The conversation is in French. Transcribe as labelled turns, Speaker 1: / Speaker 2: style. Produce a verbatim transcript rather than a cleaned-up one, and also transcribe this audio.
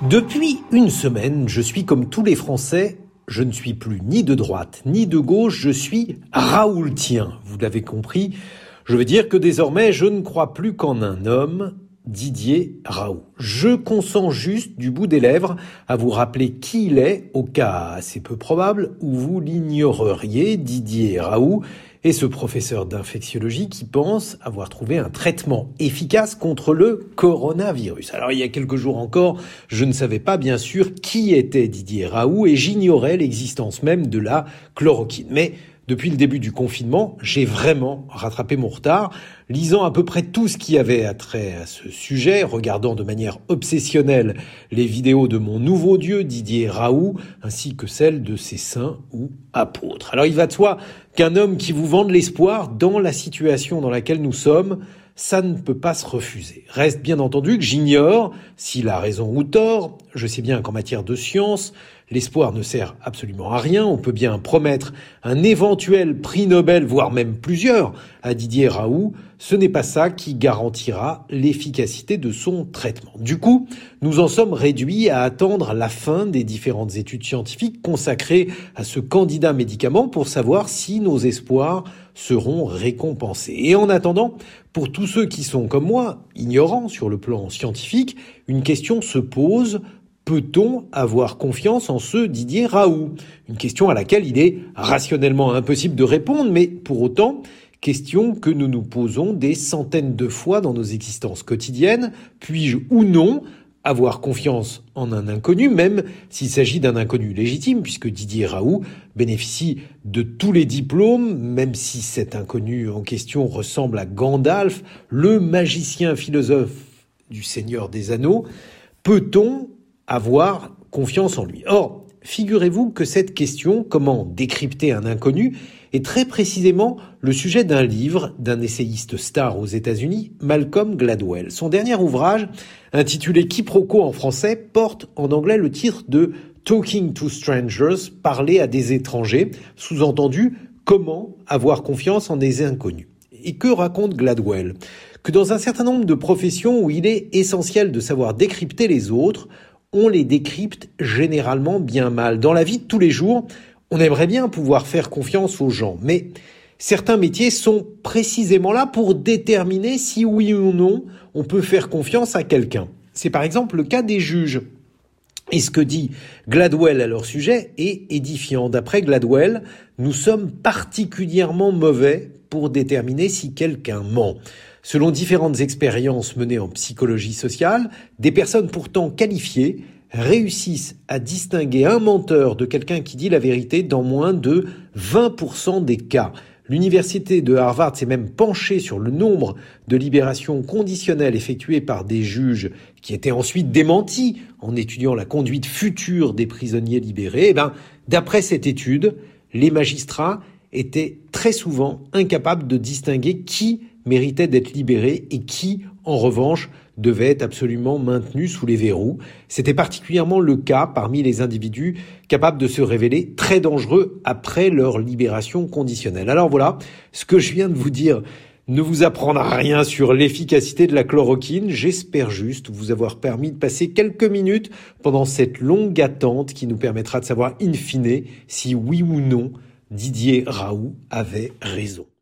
Speaker 1: Depuis une semaine, je suis comme tous les Français, je ne suis plus ni de droite ni de gauche, je suis raoultien. Vous l'avez compris, je veux dire que désormais je ne crois plus qu'en un homme, Didier Raoult. Je consens juste du bout des lèvres à vous rappeler qui il est, au cas assez peu probable où vous l'ignoreriez. Didier Raoult est ce professeur d'infectiologie qui pense avoir trouvé un traitement efficace contre le coronavirus. Alors il y a quelques jours encore, je ne savais pas bien sûr qui était Didier Raoult et j'ignorais l'existence même de la chloroquine. Mais depuis le début du confinement, j'ai vraiment rattrapé mon retard, lisant à peu près tout ce qui avait attrait à ce sujet, regardant de manière obsessionnelle les vidéos de mon nouveau dieu Didier Raoult, ainsi que celles de ses saints ou apôtres. Alors il va de soi qu'un homme qui vous vende l'espoir dans la situation dans laquelle nous sommes, ça ne peut pas se refuser. Reste bien entendu que j'ignore s'il a raison ou tort. Je sais bien qu'en matière de science, l'espoir ne sert absolument à rien. On peut bien promettre un éventuel prix Nobel, voire même plusieurs, à Didier Raoult. Ce n'est pas ça qui garantira l'efficacité de son traitement. Du coup, nous en sommes réduits à attendre la fin des différentes études scientifiques consacrées à ce candidat médicament pour savoir si nos espoirs seront récompensés. Et en attendant, pour tous ceux qui sont comme moi, ignorants sur le plan scientifique, une question se pose: peut-on avoir confiance en ce Didier Raoult? Une question à laquelle il est rationnellement impossible de répondre, mais pour autant, question que nous nous posons des centaines de fois dans nos existences quotidiennes. Puis-je ou non avoir confiance en un inconnu, même s'il s'agit d'un inconnu légitime, puisque Didier Raoult bénéficie de tous les diplômes, même si cet inconnu en question ressemble à Gandalf, le magicien philosophe du Seigneur des Anneaux? Peut-on avoir confiance en lui? Or, figurez-vous que cette question, comment décrypter un inconnu, est très précisément le sujet d'un livre d'un essayiste star aux États-Unis, Malcolm Gladwell. Son dernier ouvrage, intitulé Quiproquo en français, porte en anglais le titre de Talking to Strangers, parler à des étrangers, sous-entendu comment avoir confiance en des inconnus. Et que raconte Gladwell? Que dans un certain nombre de professions où il est essentiel de savoir décrypter les autres, on les décrypte généralement bien mal. Dans la vie de tous les jours, on aimerait bien pouvoir faire confiance aux gens, mais certains métiers sont précisément là pour déterminer si oui ou non on peut faire confiance à quelqu'un. C'est par exemple le cas des juges. Et ce que dit Gladwell à leur sujet est édifiant. D'après Gladwell, nous sommes particulièrement mauvais pour déterminer si quelqu'un ment. Selon différentes expériences menées en psychologie sociale, des personnes pourtant qualifiées réussissent à distinguer un menteur de quelqu'un qui dit la vérité dans moins de vingt pour cent des cas. L'université de Harvard s'est même penchée sur le nombre de libérations conditionnelles effectuées par des juges qui étaient ensuite démentis en étudiant la conduite future des prisonniers libérés. Eh ben, d'après cette étude, les magistrats étaient très souvent incapables de distinguer qui méritait d'être libéré et qui, en revanche, devait être absolument maintenu sous les verrous. C'était particulièrement le cas parmi les individus capables de se révéler très dangereux après leur libération conditionnelle. Alors voilà, ce que je viens de vous dire ne vous apprendra rien sur l'efficacité de la chloroquine. J'espère juste vous avoir permis de passer quelques minutes pendant cette longue attente qui nous permettra de savoir in fine si oui ou non Didier Raoult avait raison.